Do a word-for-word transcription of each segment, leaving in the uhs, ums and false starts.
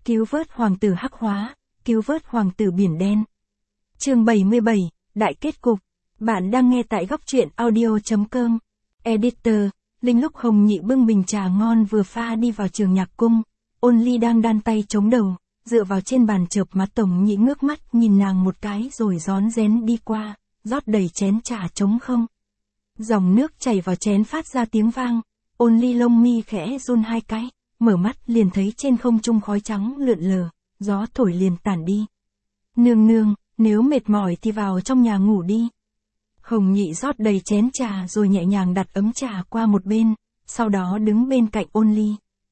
Cứu vớt hoàng tử hắc hóa, cứu vớt hoàng tử biển đen. Chương bảy mươi bảy, Đại kết cục. Bạn đang nghe tại góc truyện audio.com. Editor, Linh lúc Hồng Nhị bưng bình trà ngon vừa pha đi vào trường nhạc cung, Ôn Ly đang đan tay chống đầu, dựa vào trên bàn chợp má Tổng Nhị ngước mắt nhìn nàng một cái rồi rón rén đi qua, rót đầy chén trà trống không. Dòng nước chảy vào chén phát ra tiếng vang, Ôn Ly lông mi khẽ run hai cái, mở mắt liền thấy trên không trung khói trắng lượn lờ, gió thổi liền tản đi. Nương nương, nếu mệt mỏi thì vào trong nhà ngủ đi. Hồng Nhị rót đầy chén trà rồi nhẹ nhàng đặt ấm trà qua một bên, sau đó đứng bên cạnh Ôn Ly.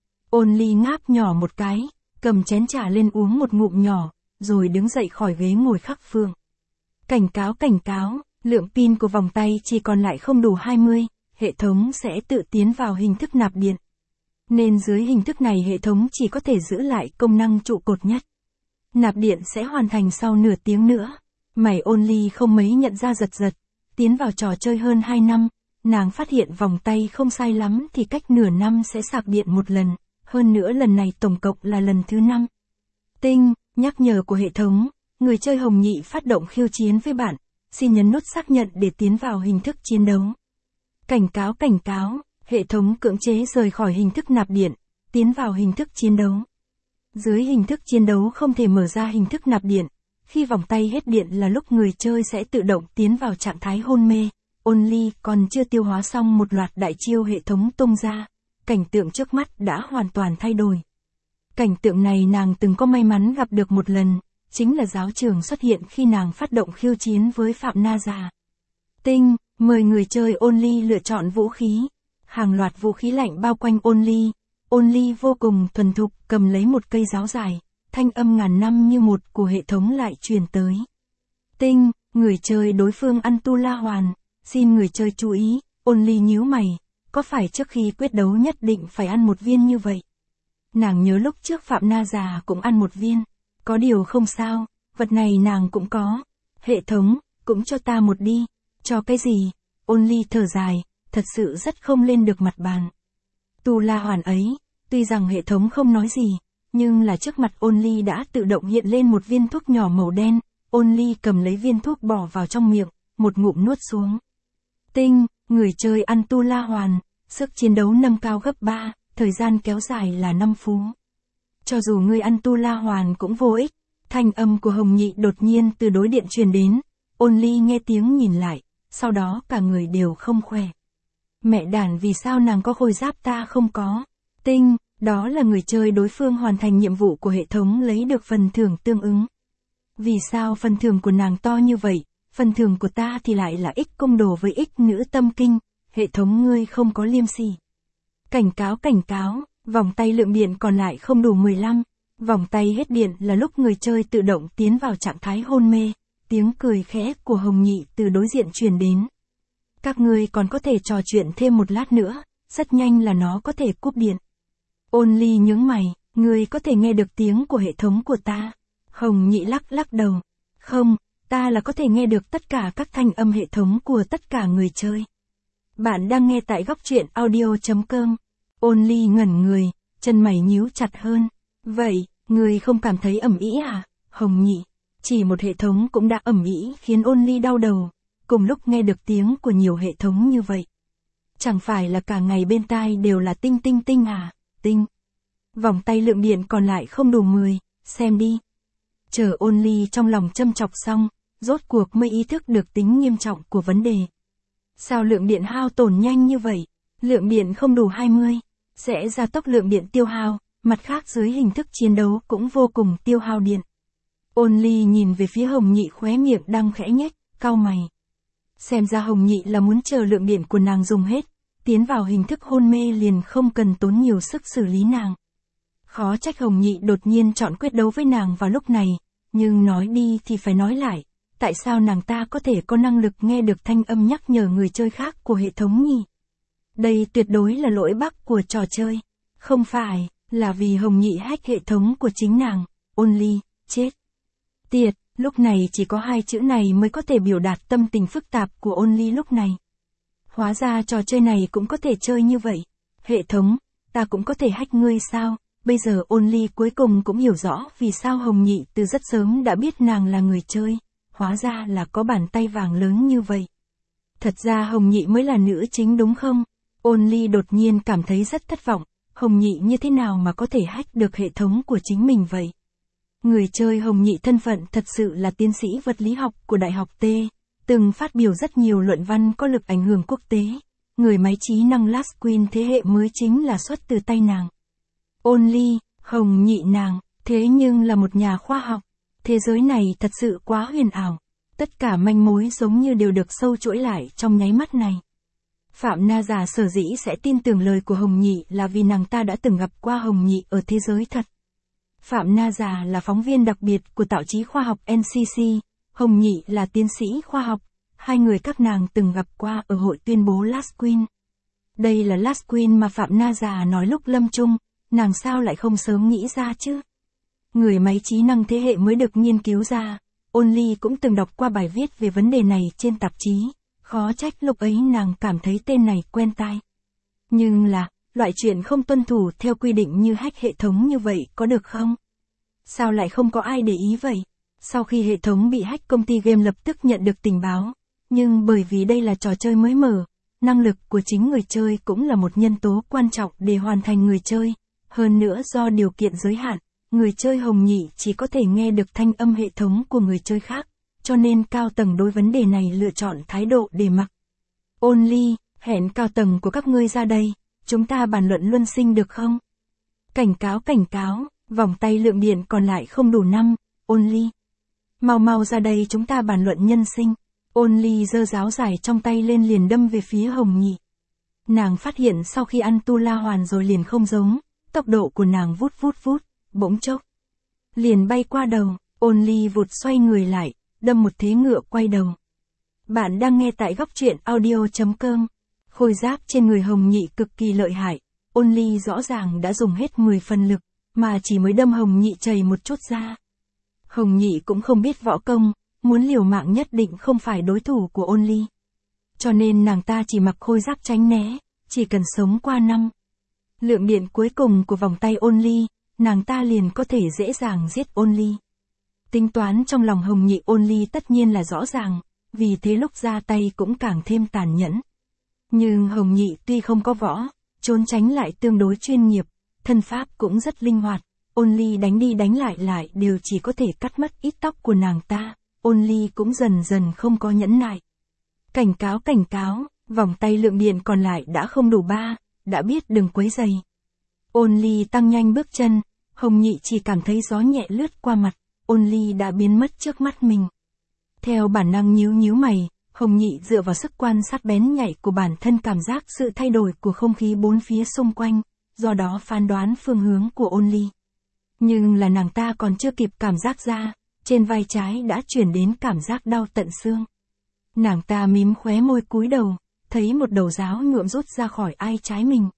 Ôn Ly ngáp nhỏ một cái, cầm chén trà lên uống một ngụm nhỏ, rồi đứng dậy khỏi ghế ngồi khắc phương. Cảnh cáo cảnh cáo, lượng pin của vòng tay chỉ còn lại không đủ hai mươi, hệ thống sẽ tự tiến vào hình thức nạp điện. Nên dưới hình thức này hệ thống chỉ có thể giữ lại công năng trụ cột nhất. Nạp điện sẽ hoàn thành sau nửa tiếng nữa. Mày Ôn Ly không mấy nhận ra giật giật, tiến vào trò chơi hơn hai năm, nàng phát hiện vòng tay không sai lắm thì cách nửa năm sẽ sạc điện một lần, hơn nữa lần này tổng cộng là lần thứ năm. Tinh, nhắc nhở của hệ thống, người chơi Hồng Nhị phát động khiêu chiến với bạn, xin nhấn nút xác nhận để tiến vào hình thức chiến đấu. Cảnh cáo cảnh cáo, hệ thống cưỡng chế rời khỏi hình thức nạp điện, tiến vào hình thức chiến đấu. Dưới hình thức chiến đấu không thể mở ra hình thức nạp điện, khi vòng tay hết điện là lúc người chơi sẽ tự động tiến vào trạng thái hôn mê. Ôn Ly còn chưa tiêu hóa xong một loạt đại chiêu hệ thống tung ra, cảnh tượng trước mắt đã hoàn toàn thay đổi. Cảnh tượng này nàng từng có may mắn gặp được một lần, chính là giáo trường xuất hiện khi nàng phát động khiêu chiến với Phạm Na Già. Tinh, mời người chơi Ôn Ly lựa chọn vũ khí. Hàng loạt vũ khí lạnh bao quanh Ôn Ly. Ôn Ly vô cùng thuần thục cầm lấy một cây giáo dài, thanh âm ngàn năm như một của hệ thống lại truyền tới. Tinh, người chơi đối phương ăn tu la hoàn, xin người chơi chú ý. Ôn Ly nhíu mày, có phải trước khi quyết đấu nhất định phải ăn một viên như vậy? Nàng nhớ lúc trước Phạm Na Già cũng ăn một viên, có điều không sao, vật này nàng cũng có. Hệ thống, cũng cho ta một đi. Cho cái gì? Ôn Ly thở dài, thật sự rất không lên được mặt bàn. Tu la hoàn ấy, tuy rằng hệ thống không nói gì, nhưng là trước mặt Ôn Ly đã tự động hiện lên một viên thuốc nhỏ màu đen. Ôn Ly cầm lấy viên thuốc bỏ vào trong miệng, một ngụm nuốt xuống. Tinh, người chơi ăn tu la hoàn, sức chiến đấu nâng cao gấp ba, thời gian kéo dài là năm phút. Cho dù ngươi ăn tu la hoàn cũng vô ích. Thanh âm của Hồng Nhị đột nhiên từ đối điện truyền đến. Ôn Ly nghe tiếng nhìn lại, sau đó cả người đều không khỏe. Mẹ đàn, vì sao nàng có khôi giáp ta không có? Tinh, đó là người chơi đối phương hoàn thành nhiệm vụ của hệ thống lấy được phần thưởng tương ứng. Vì sao phần thưởng của nàng to như vậy, phần thưởng của ta thì lại là ích công đồ với ích nữ tâm kinh, hệ thống ngươi không có liêm sỉ. Cảnh cáo cảnh cáo, vòng tay lượng điện còn lại không đủ mười lăm, vòng tay hết điện là lúc người chơi tự động tiến vào trạng thái hôn mê. Tiếng cười khẽ của Hồng Nhị từ đối diện truyền đến. Các ngươi còn có thể trò chuyện thêm một lát nữa, rất nhanh là nó có thể cúp điện. Ôn Ly nhướng mày, ngươi có thể nghe được tiếng của hệ thống của ta. Hồng Nhị lắc lắc đầu. Không, ta là có thể nghe được tất cả các thanh âm hệ thống của tất cả người chơi. Bạn đang nghe tại góc truyện audio.com. Ôn Ly ngẩn người, chân mày nhíu chặt hơn. Vậy, ngươi không cảm thấy ẩm ĩ à? Hồng Nhị. Chỉ một hệ thống cũng đã ầm ĩ khiến Ôn Ly đau đầu, cùng lúc nghe được tiếng của nhiều hệ thống như vậy. Chẳng phải là cả ngày bên tai đều là tinh tinh tinh à? Tinh. Vòng tay lượng điện còn lại không đủ mười, xem đi. Chờ Ôn Ly trong lòng châm chọc xong, rốt cuộc mới ý thức được tính nghiêm trọng của vấn đề. Sao lượng điện hao tổn nhanh như vậy? Lượng điện không đủ hai mươi, sẽ gia tốc lượng điện tiêu hao, mặt khác dưới hình thức chiến đấu cũng vô cùng tiêu hao điện. Ôn Ly nhìn về phía Hồng Nhị khóe miệng đang khẽ nhếch, cau mày. Xem ra Hồng Nhị là muốn chờ lượng điện của nàng dùng hết, tiến vào hình thức hôn mê liền không cần tốn nhiều sức xử lý nàng. Khó trách Hồng Nhị đột nhiên chọn quyết đấu với nàng vào lúc này, nhưng nói đi thì phải nói lại, tại sao nàng ta có thể có năng lực nghe được thanh âm nhắc nhở người chơi khác của hệ thống nhỉ? Đây tuyệt đối là lỗi bug của trò chơi, không phải là vì Hồng Nhị hack hệ thống của chính nàng. Ôn Ly, chết tiệt, lúc này chỉ có hai chữ này mới có thể biểu đạt tâm tình phức tạp của Ôn Ly lúc này. Hóa ra trò chơi này cũng có thể chơi như vậy. Hệ thống, ta cũng có thể hack ngươi sao? Bây giờ Only cuối cùng cũng hiểu rõ vì sao Hồng Nhị từ rất sớm đã biết nàng là người chơi, hóa ra là có bàn tay vàng lớn như vậy. Thật ra Hồng Nhị mới là nữ chính đúng không? Only đột nhiên cảm thấy rất thất vọng, Hồng Nhị như thế nào mà có thể hack được hệ thống của chính mình vậy? Người chơi Hồng Nhị thân phận thật sự là tiến sĩ vật lý học của Đại học T, từng phát biểu rất nhiều luận văn có lực ảnh hưởng quốc tế. Người máy trí năng Last Queen thế hệ mới chính là xuất từ tay nàng. Only, Hồng Nhị nàng, thế nhưng là một nhà khoa học. Thế giới này thật sự quá huyền ảo. Tất cả manh mối giống như đều được sâu chuỗi lại trong nháy mắt này. Phạm Na Già sở dĩ sẽ tin tưởng lời của Hồng Nhị là vì nàng ta đã từng gặp qua Hồng Nhị ở thế giới thật. Phạm Na Già là phóng viên đặc biệt của tạp chí khoa học en xê xê, Hồng Nhị là tiến sĩ khoa học, hai người các nàng từng gặp qua ở hội tuyên bố Last Queen. Đây là Last Queen mà Phạm Na Già nói lúc lâm chung, nàng sao lại không sớm nghĩ ra chứ? Người máy trí năng thế hệ mới được nghiên cứu ra, Only cũng từng đọc qua bài viết về vấn đề này trên tạp chí, khó trách lúc ấy nàng cảm thấy tên này quen tai. Nhưng là, loại chuyện không tuân thủ theo quy định như hack hệ thống như vậy có được không? Sao lại không có ai để ý vậy? Sau khi hệ thống bị hack công ty game lập tức nhận được tình báo, nhưng bởi vì đây là trò chơi mới mở, năng lực của chính người chơi cũng là một nhân tố quan trọng để hoàn thành người chơi. Hơn nữa do điều kiện giới hạn, người chơi Hồng Nhị chỉ có thể nghe được thanh âm hệ thống của người chơi khác, cho nên cao tầng đối vấn đề này lựa chọn thái độ để mặc. Only, hẹn cao tầng của các ngươi ra đây, chúng ta bàn luận luân sinh được không? Cảnh cáo cảnh cáo, vòng tay lượng điện còn lại không đủ năm, Only. Mau mau ra đây chúng ta bàn luận nhân sinh. Only giơ giáo dài trong tay lên liền đâm về phía Hồng Nhị. Nàng phát hiện sau khi ăn tu la hoàn rồi liền không giống, tốc độ của nàng vút vút vút, bỗng chốc. Liền bay qua đầu, Only vụt xoay người lại, đâm một thế ngựa quay đầu. Bạn đang nghe tại góc truyện audio.com. Khôi giáp trên người Hồng Nhị cực kỳ lợi hại, Only rõ ràng đã dùng hết mười phần lực, mà chỉ mới đâm Hồng Nhị chảy một chút ra. Hồng Nhị cũng không biết võ công, muốn liều mạng nhất định không phải đối thủ của Only. Cho nên nàng ta chỉ mặc khôi giáp tránh né, chỉ cần sống qua năm. Lượng điện cuối cùng của vòng tay Only, nàng ta liền có thể dễ dàng giết Only. Tính toán trong lòng Hồng Nhị Only tất nhiên là rõ ràng, vì thế lúc ra tay cũng càng thêm tàn nhẫn. Nhưng Hồng Nhị tuy không có võ, trốn tránh lại tương đối chuyên nghiệp, thân pháp cũng rất linh hoạt, Only đánh đi đánh lại lại đều chỉ có thể cắt mất ít tóc của nàng ta, Only cũng dần dần không có nhẫn nại. Cảnh cáo cảnh cáo, vòng tay lượng điện còn lại đã không đủ ba, đã biết đừng quấy rầy. Only tăng nhanh bước chân, Hồng Nhị chỉ cảm thấy gió nhẹ lướt qua mặt, Only đã biến mất trước mắt mình. Theo bản năng nhíu nhíu mày, Hồng Nhị dựa vào sức quan sát bén nhạy của bản thân cảm giác sự thay đổi của không khí bốn phía xung quanh, do đó phán đoán phương hướng của Only. Nhưng là nàng ta còn chưa kịp cảm giác ra, trên vai trái đã chuyển đến cảm giác đau tận xương. Nàng ta mím khóe môi cúi đầu, thấy một đầu giáo nhuộm rút ra khỏi ai trái mình.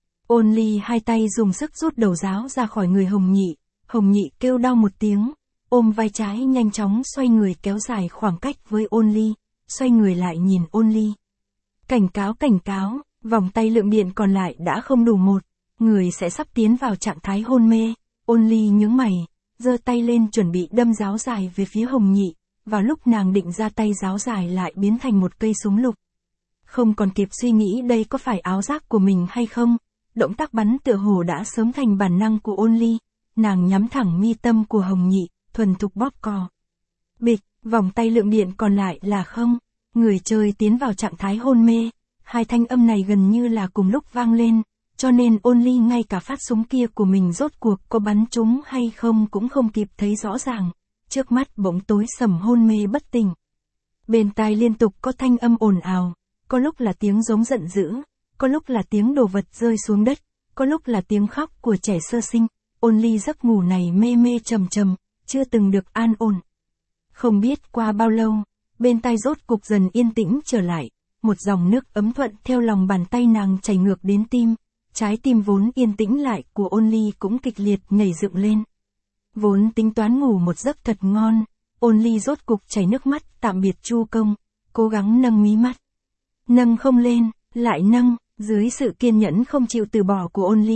Only hai tay dùng sức rút đầu giáo ra khỏi người Hồng Nhị, Hồng Nhị kêu đau một tiếng, ôm vai trái nhanh chóng xoay người kéo dài khoảng cách với Only, xoay người lại nhìn Only. Cảnh cáo cảnh cáo, vòng tay lượng điện còn lại đã không đủ một, người sẽ sắp tiến vào trạng thái hôn mê. Only nhướng mày, giơ tay lên chuẩn bị đâm giáo dài về phía Hồng Nhị, vào lúc nàng định ra tay giáo dài lại biến thành một cây súng lục. Không còn kịp suy nghĩ đây có phải áo giáp của mình hay không, động tác bắn tựa hồ đã sớm thành bản năng của Only, nàng nhắm thẳng mi tâm của Hồng Nhị, thuần thục bóp cò. Bịch, vòng tay lượng điện còn lại là không, người chơi tiến vào trạng thái hôn mê, hai thanh âm này gần như là cùng lúc vang lên, cho nên Only ngay cả phát súng kia của mình rốt cuộc có bắn trúng hay không cũng không kịp thấy rõ ràng, trước mắt bỗng tối sầm hôn mê bất tỉnh. Bên tai liên tục có thanh âm ồn ào, có lúc là tiếng giống giận dữ, có lúc là tiếng đồ vật rơi xuống đất, có lúc là tiếng khóc của trẻ sơ sinh, Only giấc ngủ này mê mê trầm trầm, chưa từng được an ổn. Không biết qua bao lâu, bên tai rốt cục dần yên tĩnh trở lại, một dòng nước ấm thuận theo lòng bàn tay nàng chảy ngược đến tim, trái tim vốn yên tĩnh lại của Only cũng kịch liệt nhảy dựng lên. Vốn tính toán ngủ một giấc thật ngon, Only rốt cục chảy nước mắt tạm biệt Chu Công, cố gắng nâng mí mắt. Nâng không lên, lại nâng, dưới sự kiên nhẫn không chịu từ bỏ của Only,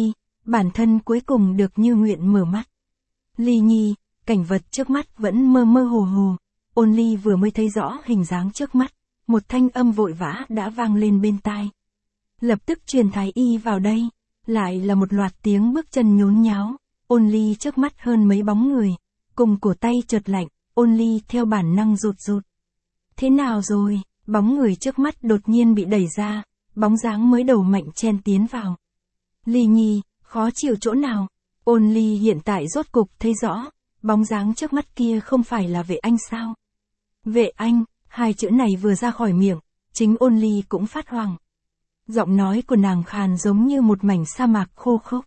bản thân cuối cùng được như nguyện mở mắt. Ly Nhi, cảnh vật trước mắt vẫn mơ mơ hồ hồ, Only vừa mới thấy rõ hình dáng trước mắt, một thanh âm vội vã đã vang lên bên tai. Lập tức truyền thái y vào đây, lại là một loạt tiếng bước chân nhốn nháo, Only trước mắt hơn mấy bóng người, cùng cổ tay chợt lạnh, Only theo bản năng rụt rụt. Thế nào rồi, bóng người trước mắt đột nhiên bị đẩy ra, bóng dáng mới đầu mạnh chen tiến vào. Ly Nhi, khó chịu chỗ nào? Only hiện tại rốt cục thấy rõ, bóng dáng trước mắt kia không phải là Vệ Anh sao? Vệ Anh, hai chữ này vừa ra khỏi miệng, chính Only cũng phát hoảng. Giọng nói của nàng khàn giống như một mảnh sa mạc khô khốc.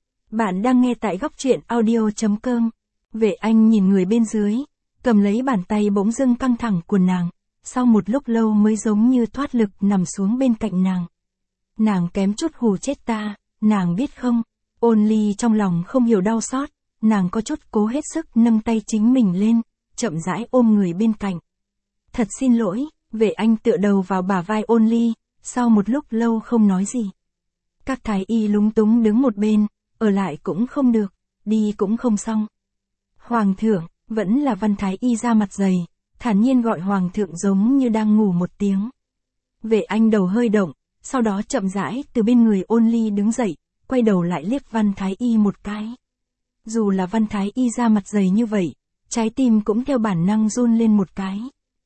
Bạn đang nghe tại góc truyện audio chấm com. Vệ Anh nhìn người bên dưới, cầm lấy bàn tay bỗng dưng căng thẳng của nàng, sau một lúc lâu mới giống như thoát lực nằm xuống bên cạnh nàng. Nàng kém chút hù chết ta, nàng biết không? Only trong lòng không hiểu đau xót, nàng có chút cố hết sức nâng tay chính mình lên, chậm rãi ôm người bên cạnh. Thật xin lỗi, Vệ Anh tựa đầu vào bả vai Only, sau một lúc lâu không nói gì. Các thái y lúng túng đứng một bên, ở lại cũng không được, đi cũng không xong. Hoàng thượng, vẫn là Văn thái y ra mặt dày, thản nhiên gọi hoàng thượng giống như đang ngủ một tiếng. Vệ Anh đầu hơi động, sau đó chậm rãi từ bên người Only đứng dậy, quay đầu lại liếc Văn thái y một cái. Dù là Văn thái y ra mặt dày như vậy, trái tim cũng theo bản năng run lên một cái.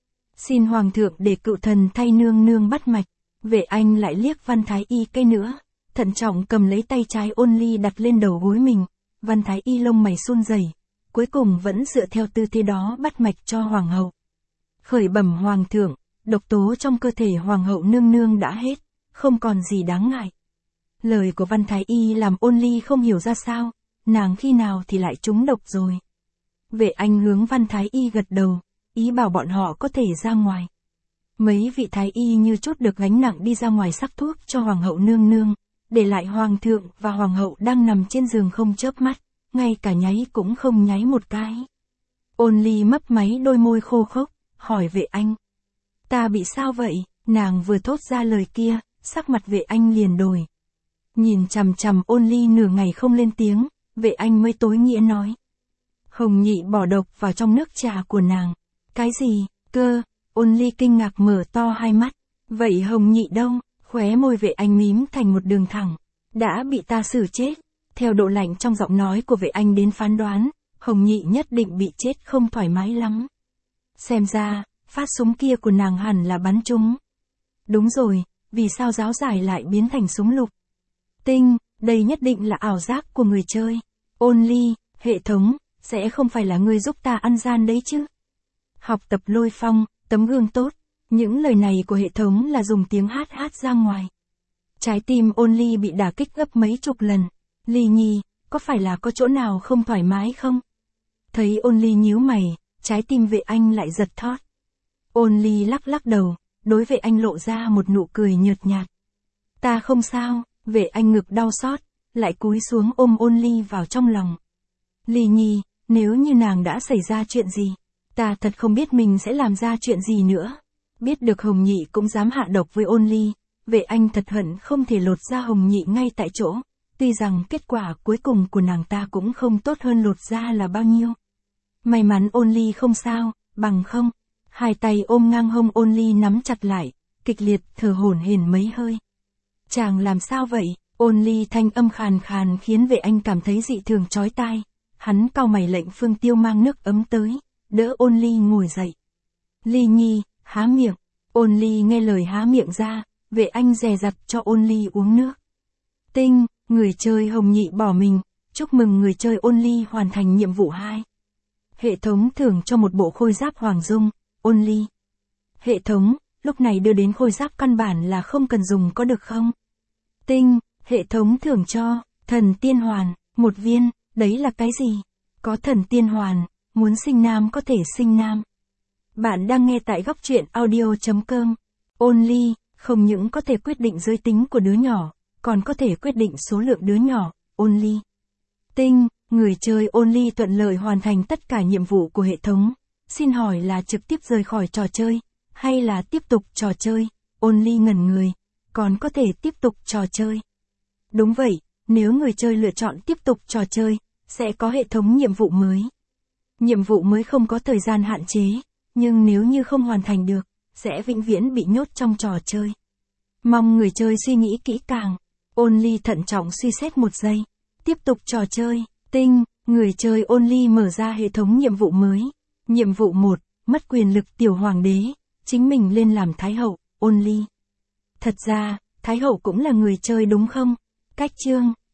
Xin hoàng thượng để cựu thần thay nương nương bắt mạch. Vệ Anh lại liếc Văn thái y cái nữa, thận trọng cầm lấy tay trái Only đặt lên đầu gối mình. Văn thái y lông mày run rẩy, cuối cùng vẫn dựa theo tư thế đó bắt mạch cho hoàng hậu. Khởi bẩm hoàng thượng, độc tố trong cơ thể hoàng hậu nương nương đã hết, không còn gì đáng ngại. Lời của Văn thái y làm Only không hiểu ra sao, nàng khi nào thì lại trúng độc rồi. Vệ Anh hướng Văn thái y gật đầu, ý bảo bọn họ có thể ra ngoài. Mấy vị thái y như chút được gánh nặng đi ra ngoài sắc thuốc cho hoàng hậu nương nương, để lại hoàng thượng và hoàng hậu đang nằm trên giường không chớp mắt, ngay cả nháy cũng không nháy một cái. Only mấp máy đôi môi khô khốc, hỏi Vệ Anh. Ta bị sao vậy? Nàng vừa thốt ra lời kia, sắc mặt Vệ Anh liền đổi. Nhìn chằm chằm Only nửa ngày không lên tiếng, Vệ Anh mới tối nghĩa nói. Hồng Nhị bỏ độc vào trong nước trà của nàng. Cái gì, cơ? Only kinh ngạc mở to hai mắt. Vậy Hồng Nhị đâu? Khóe môi Vệ Anh mím thành một đường thẳng. Đã bị ta xử chết. Theo độ lạnh trong giọng nói của Vệ Anh đến phán đoán, Hồng Nhị nhất định bị chết không thoải mái lắm. Xem ra, phát súng kia của nàng hẳn là bắn trúng. Đúng rồi, vì sao giáo giải lại biến thành súng lục? Tinh, đây nhất định là ảo giác của người chơi. Only, hệ thống, sẽ không phải là người giúp ta ăn gian đấy chứ? Học tập Lôi Phong, tấm gương tốt. Những lời này của hệ thống là dùng tiếng hát hát ra ngoài. Trái tim Only bị đả kích gấp mấy chục lần. Ly Nhi, có phải là có chỗ nào không thoải mái không? Thấy Only nhíu mày, trái tim Vệ Anh lại giật thót. Only lắc lắc đầu, đối Vệ Anh lộ ra một nụ cười nhợt nhạt. Ta không sao, Vệ Anh ngực đau xót, lại cúi xuống ôm Only vào trong lòng. Ly Nhi, nếu như nàng đã xảy ra chuyện gì, ta thật không biết mình sẽ làm ra chuyện gì nữa. Biết được Hồng Nhị cũng dám hạ độc với Only, Vệ Anh thật hận không thể lột da Hồng Nhị ngay tại chỗ. Tuy rằng kết quả cuối cùng của nàng ta cũng không tốt hơn lột da là bao nhiêu. May mắn Only không sao, bằng không. Hai tay ôm ngang hông Only nắm chặt lại, kịch liệt thở hổn hển mấy hơi. Chàng làm sao vậy? Only thanh âm khàn khàn khiến Vệ Anh cảm thấy dị thường chói tai. Hắn cau mày lệnh Phương Tiêu mang nước ấm tới, đỡ Only ngồi dậy. Ly Nhi, há miệng. Only nghe lời há miệng ra, Vệ Anh dè dặt cho Only uống nước. Tinh, người chơi Hồng Nhị bỏ mình, chúc mừng người chơi Only hoàn thành nhiệm vụ hai. Hệ thống thưởng cho một bộ khôi giáp hoàng dung, Only. Hệ thống, lúc này đưa đến khôi giáp căn bản là không cần dùng có được không? Tinh, hệ thống thưởng cho, thần tiên hoàn, một viên, đấy là cái gì? Có thần tiên hoàn, muốn sinh nam có thể sinh nam. Bạn đang nghe tại góc truyện audio chấm com. Only, không những có thể quyết định giới tính của đứa nhỏ, còn có thể quyết định số lượng đứa nhỏ, Only. Tinh, người chơi Only thuận lợi hoàn thành tất cả nhiệm vụ của hệ thống. Xin hỏi là trực tiếp rời khỏi trò chơi, hay là tiếp tục trò chơi? Only ngẩn người, còn có thể tiếp tục trò chơi. Đúng vậy, nếu người chơi lựa chọn tiếp tục trò chơi, sẽ có hệ thống nhiệm vụ mới. Nhiệm vụ mới không có thời gian hạn chế, nhưng nếu như không hoàn thành được, sẽ vĩnh viễn bị nhốt trong trò chơi. Mong người chơi suy nghĩ kỹ càng. Only thận trọng suy xét một giây. Tiếp tục trò chơi. Tinh, người chơi Only mở ra hệ thống nhiệm vụ mới. Nhiệm vụ một, mất quyền lực tiểu hoàng đế, chính mình lên làm thái hậu. Only. Thật ra, thái hậu cũng là người chơi đúng không? Cách chương.